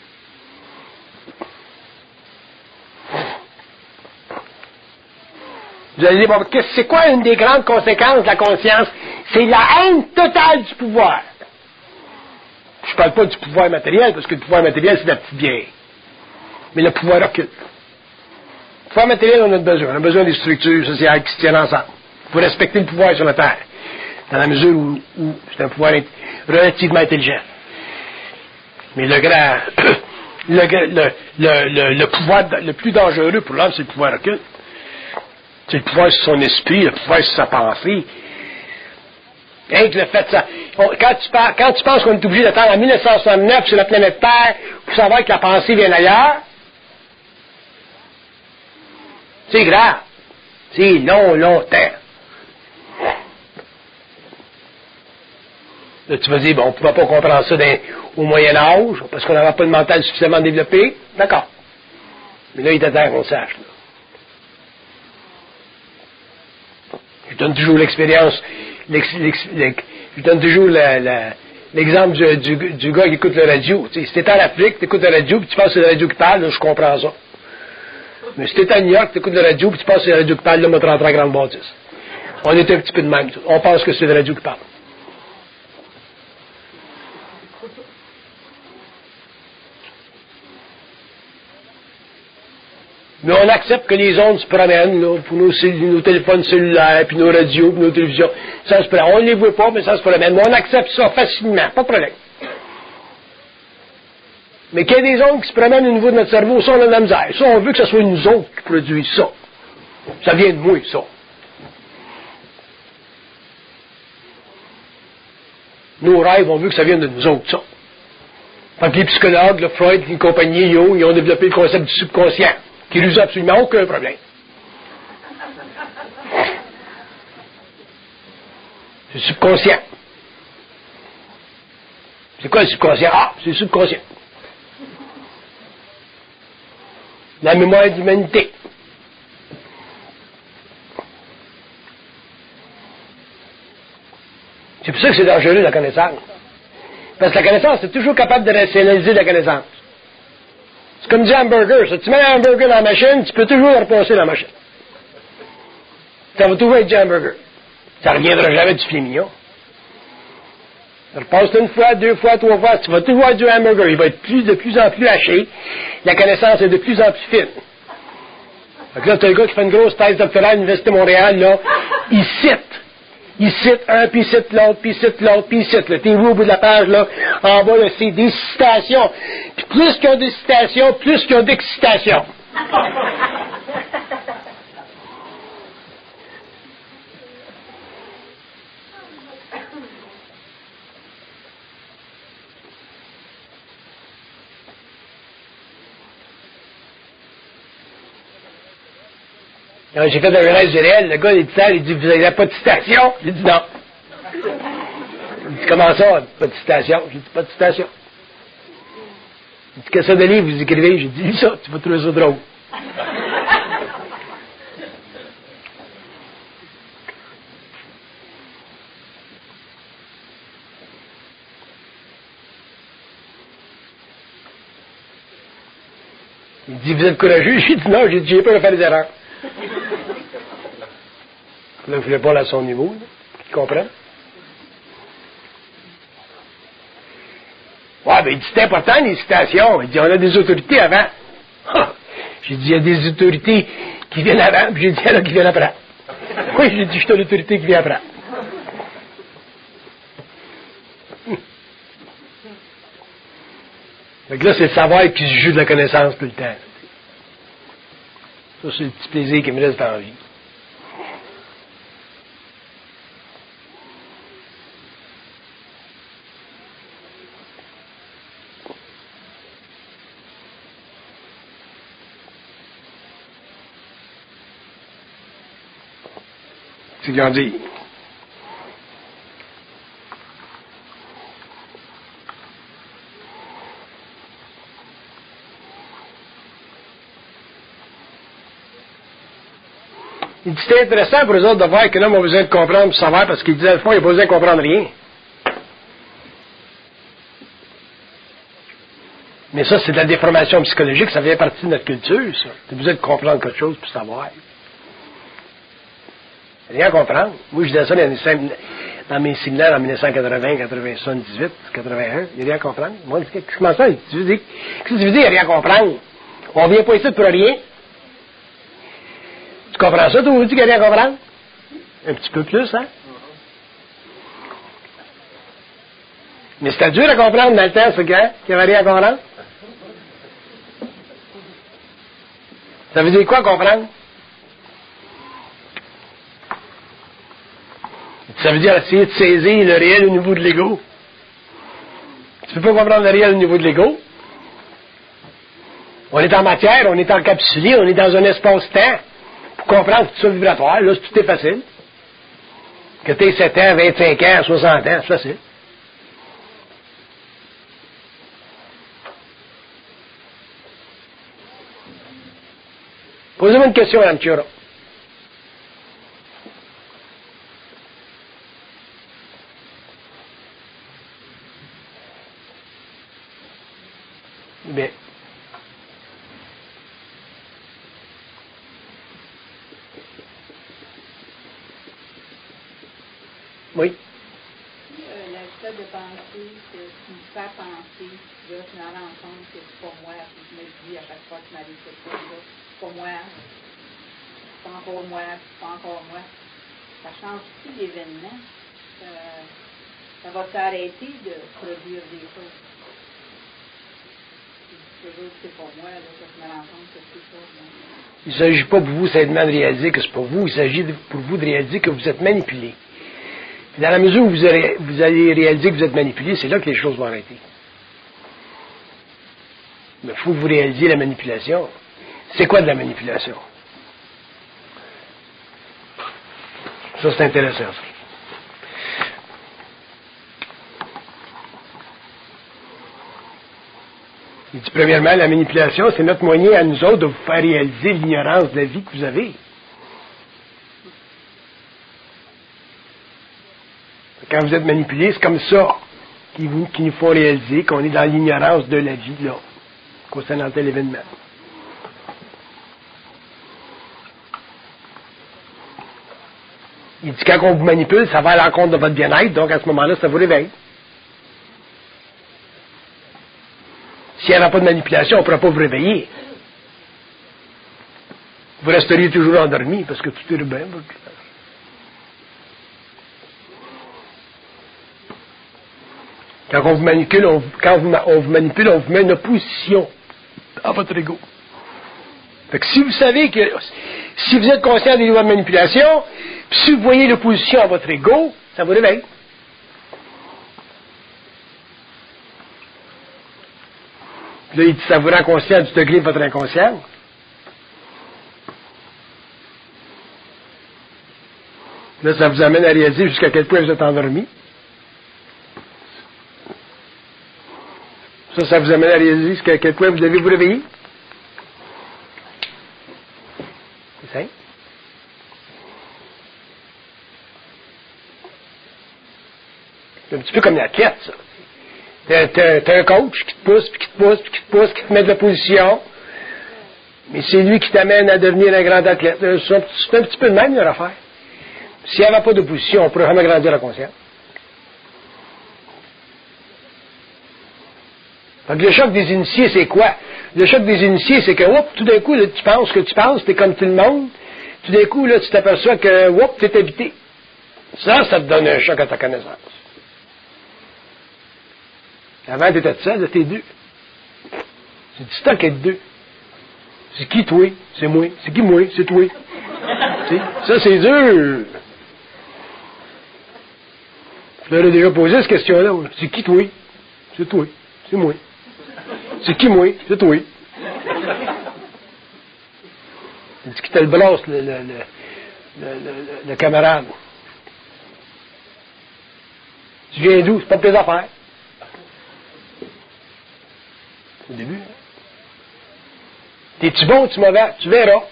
Vous allez dire, bon, c'est quoi une des grandes conséquences de la conscience? C'est la haine totale du pouvoir. Je ne parle pas du pouvoir matériel, parce que le pouvoir matériel, c'est la petite bière. Mais le pouvoir occulte. Le pouvoir matériel, on a besoin. On a besoin des structures sociales qui se tiennent ensemble. Pour respecter le pouvoir sur la Terre. Dans la mesure où, où c'est un pouvoir relativement intelligent. Mais le grand, le, le, le, le, le pouvoir le plus dangereux pour l'homme, c'est le pouvoir occulte. C'est le pouvoir sur son esprit, le pouvoir sur sa pensée. Hein, que le fait de ça. Quand tu, par, quand tu penses qu'on est obligé d'attendre en mille neuf cent soixante-neuf sur la planète Terre pour savoir que la pensée vient d'ailleurs, c'est grave. C'est long, longtemps. Là, tu vas dire, bon, on ne pouvait pas comprendre ça dans, au Moyen-Âge, parce qu'on n'avait pas de mental suffisamment développé. D'accord. Mais là, il est à terre qu'on sache. Là. Je donne toujours l'expérience, l'ex, l'ex, l'ex, je donne toujours la, la, l'exemple du, du, du gars qui écoute la radio. Tu sais, si t'es en Afrique, tu écoutes la radio, puis tu passes sur la radio qui parle, là, je comprends ça. Mais si t'es à New York, tu écoutes la radio, puis tu passes sur la radio qui parle, là, moi, tu rentres en grande bâtisse. On est un petit peu de même. On pense que c'est la radio qui parle. Mais on accepte que les ondes se promènent, là, pour nos, nos téléphones cellulaires, puis nos radios, puis nos télévisions. Ça se promène. On ne les voit pas, mais ça se promène. Mais on accepte ça facilement. Pas de problème. Mais qu'il y ait des ondes qui se promènent au niveau de notre cerveau, ça, on a de la misère. Ça, on veut que ce soit nous autres qui produisent ça. Ça vient de moi, ça. Nos rêves, on veut que ça vienne de nous autres, ça. Fait que les psychologues, le Freud, les compagnies, Jung, ils ont développé le concept du subconscient, qui ne résout absolument aucun problème. C'est le subconscient. C'est quoi le subconscient? Ah, c'est le subconscient. La mémoire de l'humanité. C'est pour ça que c'est dangereux, la connaissance. Parce que la connaissance, c'est toujours capable de rationaliser la connaissance. C'est comme du hamburger. Ça, tu mets un hamburger dans la machine, tu peux toujours le repasser dans la machine. Ça va toujours être du hamburger. Ça ne reviendra jamais du filet mignon. Repasse une fois, deux fois, trois fois, tu vas toujours avoir du hamburger. Il va être plus, de plus en plus haché. La connaissance est de plus en plus fine. Donc là, tu as un gars qui fait une grosse thèse doctorale à l'Université de Montréal, là, il cite. Il cite un, puis il cite l'autre, puis il cite l'autre, puis il cite. Là. T'es où au bout de la page, là, en bas, là, c'est des citations. Puis plus qu'il y a des citations, plus qu'il y a d'excitation. Alors, j'ai fait un rêve du réel, le gars, il dit ça, il dit, vous n'avez pas de citation? J'ai dit non. Il dit, comment ça, pas de citation? J'ai dit, pas de citation. Il dit, qu'est-ce que ça de livre vous écrivez? J'ai dit, lis ça, tu vas trouver ça drôle. Il dit, vous êtes courageux? J'ai dit non, j'ai dit, j'ai peur de faire des erreurs. Là, je ne pas à son niveau, là, tu comprends? Ouais, mais il dit, c'est important, les citations. Il dit, on a des autorités avant. J'ai dit, il y a des autorités qui viennent avant, puis j'ai dit, il y en a qui viennent après. Oui, j'ai dit, je suis l'autorité qui vient après. Donc là, c'est le savoir qui se joue de la connaissance tout le temps. Ça, c'est le petit plaisir qui me reste en vie. C'est ce qu'ils ont dit. Il dit, c'était intéressant pour eux autres de voir que l'homme a besoin de comprendre pour savoir, parce qu'il disait, au fond, il n'a pas besoin de comprendre rien. Mais ça, c'est de la déformation psychologique, ça vient partie de notre culture, ça. Tu as besoin de comprendre quelque chose pour savoir. Rien à comprendre. Moi, je disais ça dans mes séminaires en dix-neuf cent quatre-vingts, quatre-vingt-dix-huit, quatre-vingt-un. Il n'y a rien à comprendre. Moi, je dis, comment ça? Tu veux dire, qu'est-ce que tu veux dire, il n'y a rien à comprendre? On ne vient pas ici pour rien. Tu comprends ça, toi, vous dites qu'il n'y a rien à comprendre? Un petit peu plus, hein? Mais c'était dur à comprendre dans le temps, c'est quand? Qu'il n'y avait rien à comprendre? Ça veut dire quoi, comprendre? Ça veut dire essayer de saisir le réel au niveau de l'ego. Tu ne peux pas comprendre le réel au niveau de l'ego. On est en matière, on est encapsulé, on est dans un espace-temps. Pour comprendre que tout ça vibratoire, là, tout est facile. Que tu aies sept ans, vingt-cinq ans, soixante ans, c'est facile. Posez-moi une question, Mme Chiora. Bien. Oui. Euh, l'état de pensée que tu me fais penser, là, je me rends compte que c'est pas moi, puis je me dis à chaque fois que tu m'arrive quelque chose, là, c'est pas moi, c'est pas encore moi, c'est pas encore moi. Ça change-tu l'événement? Ça, ça va t'arrêter de produire des choses. Je dis toujours que c'est pas moi, là, que je me rends compte que c'est pas moi. Il ne s'agit pas pour vous simplement de réaliser que c'est pas vous, il s'agit de, pour vous de réaliser que vous êtes manipulé. Puis dans la mesure où vous allez, vous allez réaliser que vous êtes manipulé, c'est là que les choses vont arrêter. Mais il faut que vous réalisiez la manipulation. C'est quoi de la manipulation? Ça, c'est intéressant, ça. Il dit, premièrement, la manipulation, c'est notre moyen à nous autres de vous faire réaliser l'ignorance de la vie que vous avez. Quand vous êtes manipulé, c'est comme ça qui, vous, qui nous faut réaliser qu'on est dans l'ignorance de la vie, là, concernant tel événement. Il dit, quand on vous manipule, ça va à l'encontre de votre bien-être, donc à ce moment-là, ça vous réveille. S'il n'y avait pas de manipulation, on ne pourrait pas vous réveiller. Vous resteriez toujours endormi, parce que tout est bien. Quand on vous manipule, on, quand on vous manipule, on vous met une opposition à votre ego. Fait que si vous savez que, si vous êtes conscient des lois de manipulation, puis si vous voyez l'opposition à votre ego, ça vous réveille. Là, il dit, ça vous rend conscient du degré de votre inconscience. Là, ça vous amène à réaliser jusqu'à quel point vous êtes endormi. Ça, ça vous amène à réaliser jusqu'à quel point vous devez vous réveiller. C'est simple. C'est un petit peu comme l'athlète, ça. T'as, t'as, t'as un coach qui te pousse, puis qui te pousse, puis qui te pousse, qui te met de la position. Mais c'est lui qui t'amène à devenir un grand athlète. C'est un, c'est un petit peu le même, leur affaire. S'il n'y avait pas d'opposition, on ne pourrait jamais grandir la conscience. Donc, le choc des initiés, c'est quoi? Le choc des initiés, c'est que, oups, tout d'un coup, là, tu penses que tu penses, tu es comme tout le monde. Tout d'un coup, là, tu t'aperçois que, oups, tu es habité. Ça, ça te donne un choc à ta connaissance. Avant, tu étais seul, là, t'es deux. C'est du stock être deux. C'est qui, toi? C'est moi. C'est qui, moi? C'est toi. T'sais, ça, c'est dur. Je leur ai déjà posé cette question-là. C'est qui, toi? C'est toi. C'est moi. C'est qui, moi? C'est toi. C'est qui te le brasse, le, le, le, le, le, le camarade. Tu viens d'où? C'est pas de tes affaires. Au début. Hein? T'es-tu bon ou tu mauvais? Tu verras.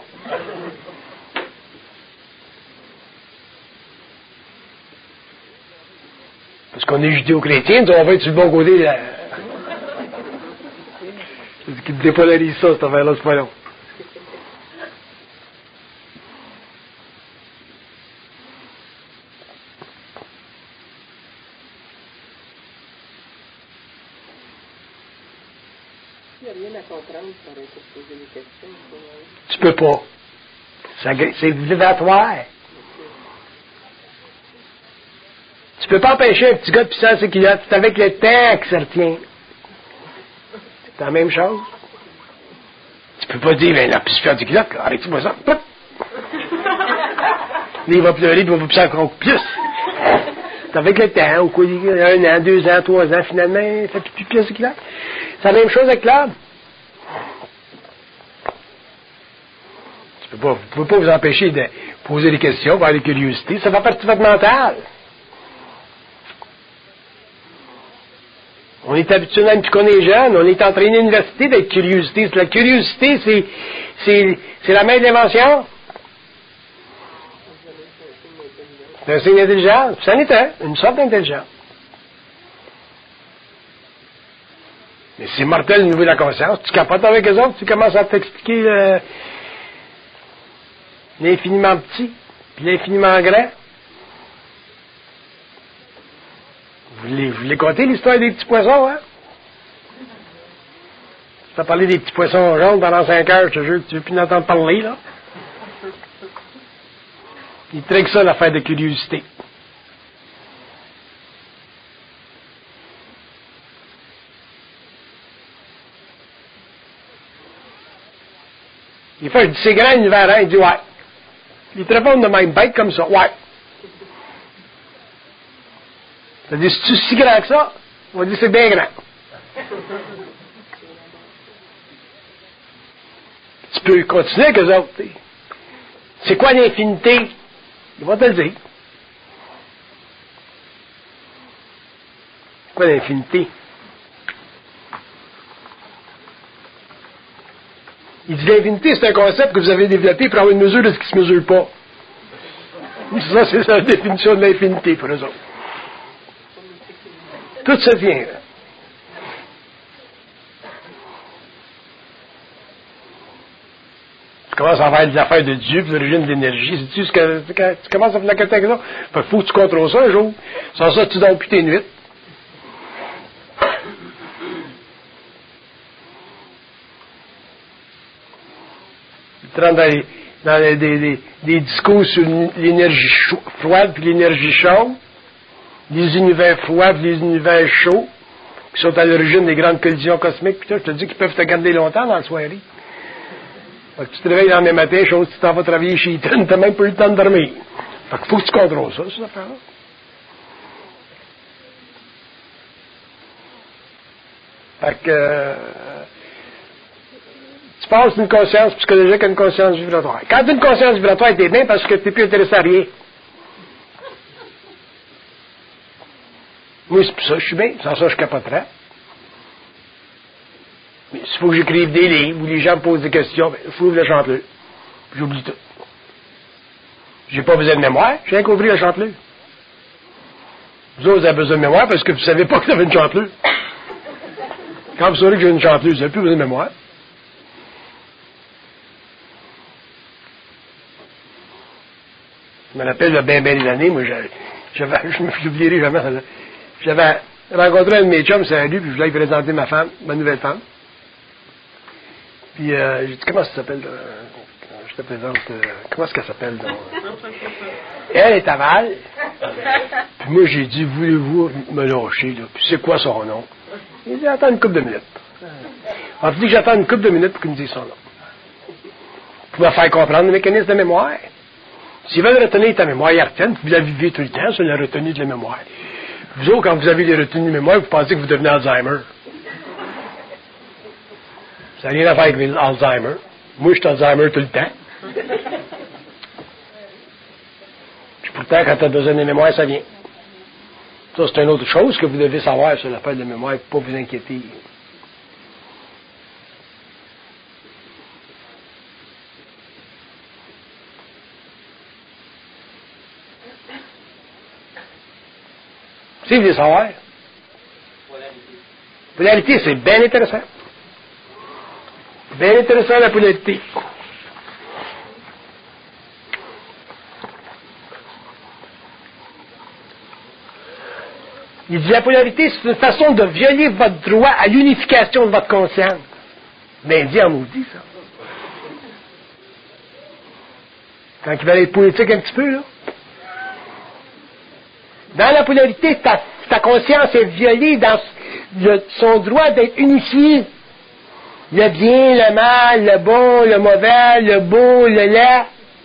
Parce qu'on est judéo-chrétien, on va être sur le bon côté. Là. C'est ce qui te dépolarise ça, cette affaire-là, c'est pas long. Il n'y a rien à comprendre pour arrêter de poser des questions. Tu peux pas. Ça, c'est vibratoire. Tu peux pas empêcher un petit gars de puissance et qu'il a, c'est avec le temps que ça retient. C'est la même chose. Tu peux pas dire, ben là, puis je fais du culotte, arrête-moi ça. Là, il va pleurer, puis il va pousser encore plus. C'est avec le temps, au cours d'un an, deux ans, trois ans, finalement, il fait plus de pièces de culotte. C'est la même chose avec l'âme. Tu peux pas, vous pouvez pas vous empêcher de poser des questions, avoir des curiosités. Ça fait partie de votre mental. On On est habitué même depuis qu'on est jeune, on est entraîné à l'université d'être curiosité. La curiosité, c'est, c'est, c'est la main de l'invention. C'est un signe d'intelligence. Ça en était, une sorte d'intelligence. Mais c'est mortel au niveau de la conscience. Tu capotes avec eux autres, tu commences à t'expliquer euh, l'infiniment petit, puis l'infiniment grand. Vous voulez, vous voulez compter l'histoire des petits poissons, hein? Tu as parlé des petits poissons jaunes pendant cinq heures, je te jure que tu veux plus en entendre parler, là. Il traque ça, l'affaire de curiosité. Il fait, je dis, c'est grand l'univers, hein? Il dit, ouais. Il te répond de même bête comme ça, ouais. Ça dit, c'est-tu si grand que ça? On va dire, c'est bien grand. Tu peux continuer avec eux autres. T'sais. C'est quoi l'infinité? Il va te le dire. C'est quoi l'infinité? Il dit l'infinité, c'est un concept que vous avez développé pour avoir une mesure de ce qui ne se mesure pas. Ça, c'est la définition de l'infinité pour eux autres. Tout ça vient. Là. Tu commences à faire des affaires de Dieu, puis l'origine de l'énergie. C'est-tu ce que, quand tu commences à faire la catégorie? Il faut que tu contrôles ça un jour. Sans ça, tu dors plus tes nuits. Tu rentres dans, les, dans les, des, des, des discours sur l'énergie chau- froide puis l'énergie chaude, les univers froids puis les univers chauds, qui sont à l'origine des grandes collisions cosmiques. Puis je te dis qu'ils peuvent te garder longtemps dans la soirée. Fait que tu te réveilles le lendemain matin, chose, tu t'en vas travailler chez Eaton, tu n'as même pas eu le temps de dormir. Fait qu'il faut que tu contrôles ça, cette affaire-là. Fait que euh, tu passes d'une conscience psychologique à une conscience vibratoire. Quand tu as une conscience vibratoire, t'es bien parce que tu n'es plus intéressé à rien. Moi, c'est pour ça, je suis bien. Sans ça, je capoterais. Mais s'il faut que j'écrive des livres où les gens me posent des questions, il faut ouvrir le chanteleux. Puis j'oublie tout. J'ai pas besoin de mémoire, j'ai rien qu'à ouvrir le chanteleux. Vous autres, vous avez besoin de mémoire parce que vous ne savez pas que vous avez une chanteleux. Quand vous saurez que j'ai une chanteleux, vous n'avez plus besoin de mémoire. Je me rappelle, il y a bien, bien des années, moi, j'avais, je ne m'oublierai jamais. J'avais rencontré un de mes chums, c'est un lui, puis je voulais lui présenter ma femme, ma nouvelle femme. Puis, euh, j'ai dit, comment ça s'appelle? Euh, je te présente, euh, comment est-ce qu'elle s'appelle? Donc? Elle est à Val. Puis moi, j'ai dit, voulez-vous me lâcher, là? Puis c'est quoi son nom? Il dit, attends une couple de minutes. On dit que j'attends une couple de minutes pour qu'il me dise son nom. Pour me faire comprendre le mécanisme de mémoire. S'ils veulent retenir ta mémoire, ils retiennent, vous la vivez tout le temps, c'est la retenue de la mémoire. Vous autres, quand vous avez les retenues de mémoire, vous pensez que vous devenez Alzheimer. Ça n'a rien à faire avec Alzheimer. Moi, je suis Alzheimer tout le temps. Puis pourtant, quand tu as besoin de mémoire, ça vient. Ça, c'est une autre chose que vous devez savoir sur l'affaire de mémoire, pour pas vous inquiéter. Si vous voulez savoir. Polarité, c'est bien intéressant. Bien intéressant, la polarité. Il dit la polarité, c'est une façon de violer votre droit à l'unification de votre conscience. Ben, dit en maudit, ça. Quand il va être politique un petit peu, là. Dans la polarité, ta, ta conscience est violée dans le, son droit d'être unifié. Le bien, le mal, le bon, le mauvais, le beau, le laid.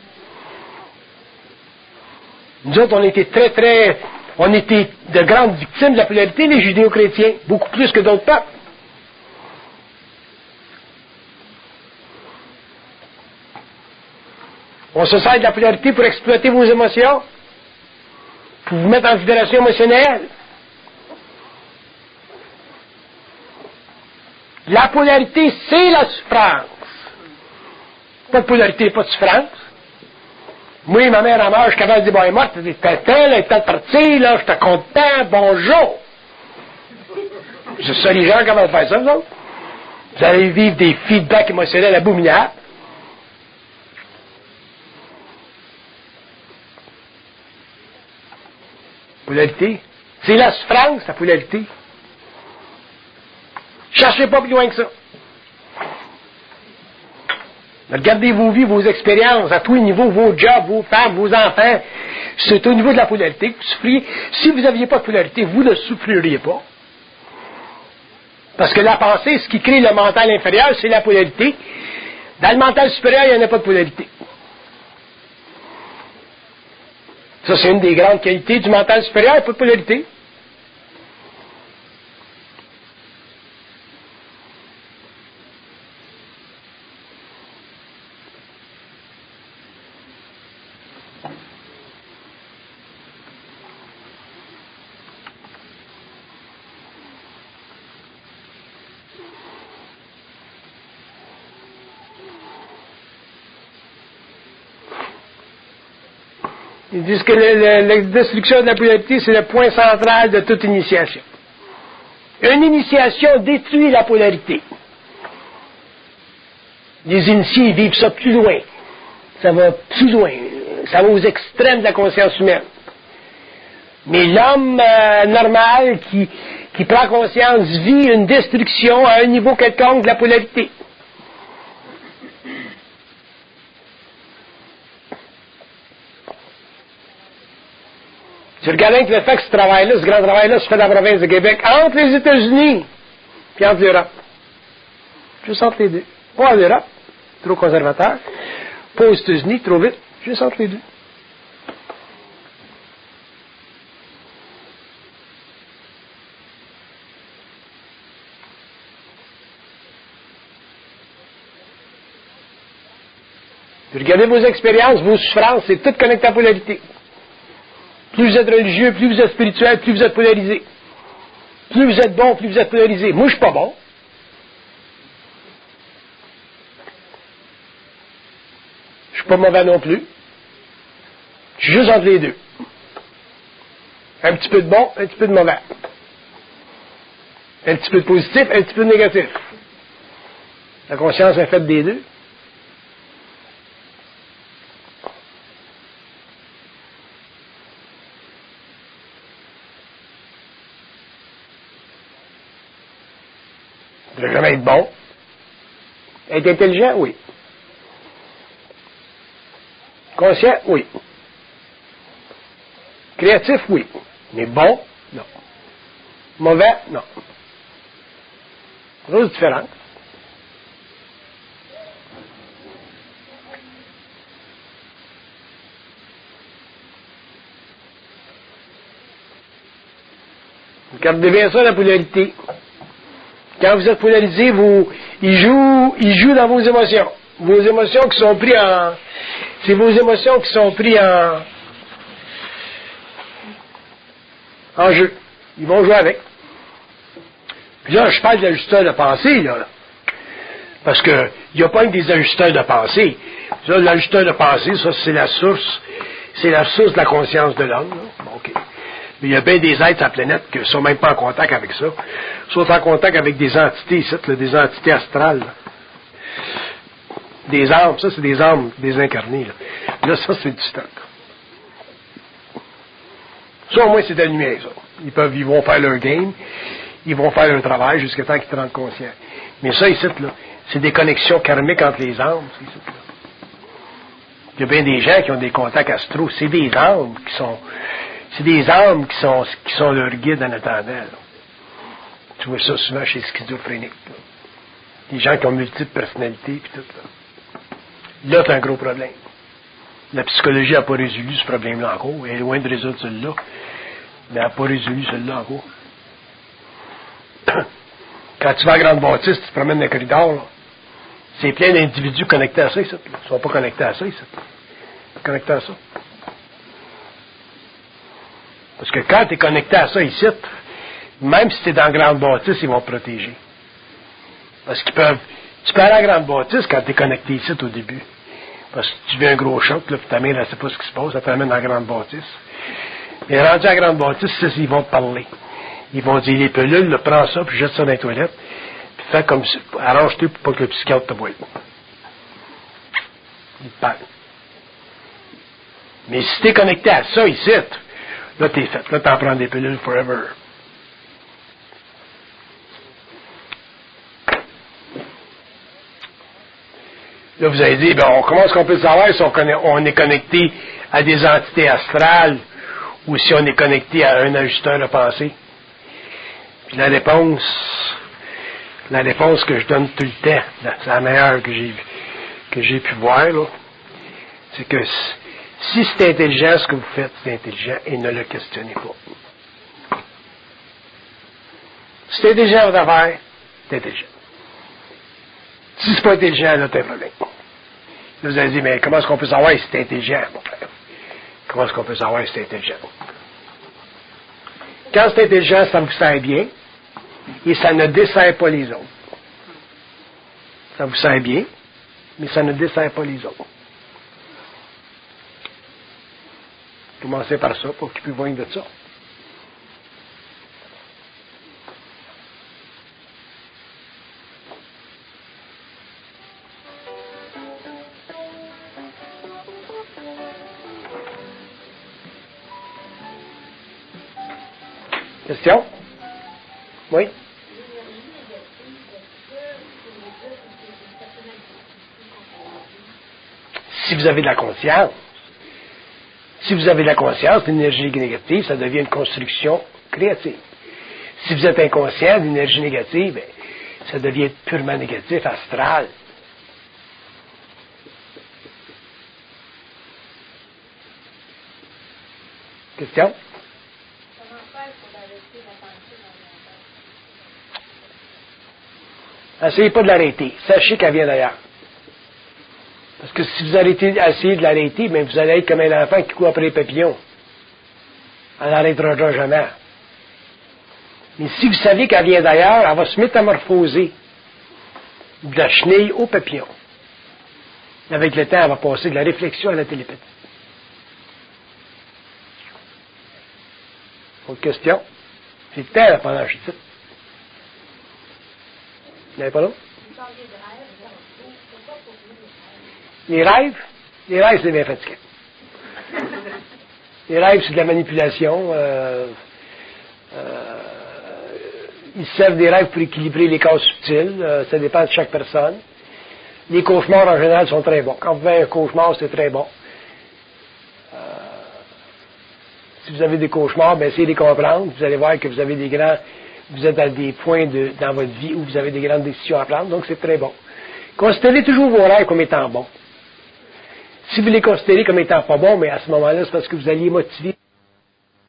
Nous autres, on était très, très... On était de grandes victimes de la polarité, les judéo-chrétiens, beaucoup plus que d'autres peuples. On se sert de la polarité pour exploiter vos émotions, pour vous mettre en fédération émotionnelle. La polarité, c'est la souffrance. Pas de polarité, pas de souffrance. Moi, ma mère, elle meurt, je suis capable de dire, bon, elle est morte, elle était telle, elle était partie, là, j'étais content, bonjour. C'est ça, les gens, comment faire ça, vous autres? Vous allez vivre des feedbacks émotionnels abominables. Polarité. C'est la souffrance, la polarité. Cherchez pas plus loin que ça. Regardez vos vies, vos expériences, à tous les niveaux, vos jobs, vos femmes, vos enfants. C'est au niveau de la polarité que vous souffriez. Si vous n'aviez pas de polarité, vous ne souffririez pas. Parce que la pensée, ce qui crée le mental inférieur, c'est la polarité. Dans le mental supérieur, il n'y en a pas de polarité. Ça, c'est une des grandes qualités du mental supérieur, il n'y a pas de polarité. Ils disent que le, le, la destruction de la polarité, c'est le point central de toute initiation. Une initiation détruit la polarité. Les initiés ils vivent ça plus loin. Ça va plus loin. Ça va aux extrêmes de la conscience humaine. Mais l'homme euh, normal qui, qui prend conscience vit une destruction à un niveau quelconque de la polarité. Je regarde que le fait que ce travail-là, ce grand travail-là, se fait dans la province de Québec, entre les États-Unis et entre l'Europe. Juste entre les deux. Pas en Europe, trop conservateur. Pas aux États-Unis, trop vite. Juste entre les deux. Regardez vos expériences, vos souffrances, c'est tout connecté à la polarité. Plus vous êtes religieux, plus vous êtes spirituel, plus vous êtes polarisé. Plus vous êtes bon, plus vous êtes polarisé. Moi, je suis pas bon. Je suis pas mauvais non plus. Je suis juste entre les deux. Un petit peu de bon, un petit peu de mauvais. Un petit peu de positif, un petit peu de négatif. La conscience est faite des deux. Vous ne devez jamais être bon. Être intelligent, oui. Conscient, oui. Créatif, oui. Mais bon, non. Mauvais, non. Grosse différence. Regardez bien ça, la polarité. Quand vous êtes polarisé, vous, il joue, il joue dans vos émotions. Vos émotions qui sont prises en, c'est vos émotions qui sont prises en, en jeu. Ils vont jouer avec. Puis là, je parle d'ajusteurs de pensée, là. Parce que, il n'y a pas que des ajusteurs de pensée. Ça, l'ajusteur de pensée, ça, c'est la source, c'est la source de la conscience de l'homme, là. Bon, OK. Mais il y a bien des êtres sur la planète qui ne sont même pas en contact avec ça. Ils sont en contact avec des entités, ici, là, des entités astrales. Là. Des âmes, ça, c'est des âmes désincarnées. Là, là ça, c'est du stock. Ça, au moins, c'est de la lumière, ça. Ils peuvent, ils vont faire leur game, ils vont faire leur travail jusqu'à temps qu'ils te rendent conscient. Mais ça, ici, là, c'est des connexions karmiques entre les âmes, ça, ici, là. Il y a bien des gens qui ont des contacts astraux. C'est des âmes qui sont... C'est des âmes qui sont, qui sont leur guide en attendant. Là. Tu vois ça souvent chez les schizophréniques. Là. Des gens qui ont multiples personnalités et tout. Là, là tu as un gros problème. La psychologie n'a pas résolu ce problème-là encore. Elle est loin de résoudre celui-là. Mais elle n'a pas résolu celui-là encore. Quand tu vas à Grande Bâtisse, tu te promènes dans le corridor, là, c'est plein d'individus connectés à ça, ici. Ils ne sont pas connectés à ça, ici. Connectés à ça. Parce que quand tu es connecté à ça ici, même si tu es dans la grande bâtisse, ils vont te protéger. Parce qu'ils peuvent... Tu peux aller à la grande bâtisse quand tu es connecté ici au début. Parce que tu vis un gros choc, là, puis ta mère, elle ne sait pas ce qui se passe, elle t'amène dans la grande bâtisse. Mais rendu à la grande bâtisse, c'est, ils vont te parler. Ils vont dire, les pilules, là, prends ça, puis jette ça dans les toilettes, puis fais comme ça, arrange-toi pour pas que le psychiatre te voie. Il te parle. Mais si tu es connecté à ça, ici, là, t'es fait. Là, t'en prends des pilules forever. Là, vous avez dit, ben, comment est-ce qu'on peut savoir si on, connaît, on est connecté à des entités astrales ou si on est connecté à un ajusteur de pensée? Puis la réponse, la réponse que je donne tout le temps, c'est la meilleure que j'ai, que j'ai pu voir, là, c'est que si c'est intelligent ce que vous faites, c'est intelligent et ne le questionnez pas. Si c'est intelligent votre affaire, c'est intelligent. Si c'est pas intelligent, là, t'as un problème. Là, vous allez dire, mais comment est-ce qu'on peut savoir si c'est intelligent, mon frère? Comment est-ce qu'on peut savoir si c'est intelligent? Quand c'est intelligent, ça vous sert bien, et ça ne dessert pas les autres. Ça vous sert bien, mais ça ne dessert pas les autres. Commencez par ça, pour qu'ils puissent voir de ça. Question? Oui? Si vous avez de la conscience, si vous avez de la conscience, l'énergie négative, ça devient une construction créative. Si vous êtes inconscient d'énergie négative, bien, ça devient purement négatif, astral. Question? Essayez pas de l'arrêter. Sachez qu'elle vient d'ailleurs. Parce que si vous arrêtez, essayez de l'arrêter, bien, vous allez être comme un enfant qui court après les papillons. Elle n'arrêtera jamais. Mais si vous savez qu'elle vient d'ailleurs, elle va se métamorphoser de la chenille au papillon. Avec le temps, elle va passer de la réflexion à la télépathie. Autre question? C'est le temps, là, pendant que je dis. Vous n'avez pas d'autre? Les rêves? Les rêves, c'est bien fatigant. Les rêves, c'est de la manipulation. Euh, euh, ils servent des rêves pour équilibrer les cas subtils. Euh, ça dépend de chaque personne. Les cauchemars, en général, sont très bons. Quand vous faites un cauchemar, c'est très bon. Euh, si vous avez des cauchemars, ben, essayez de les comprendre. Vous allez voir que vous avez des grands... Vous êtes à des points de, dans votre vie où vous avez des grandes décisions à prendre, donc c'est très bon. Considérez toujours vos rêves comme étant bons. Si vous les considérez comme étant pas bons, mais à ce moment-là, c'est parce que vous alliez motiver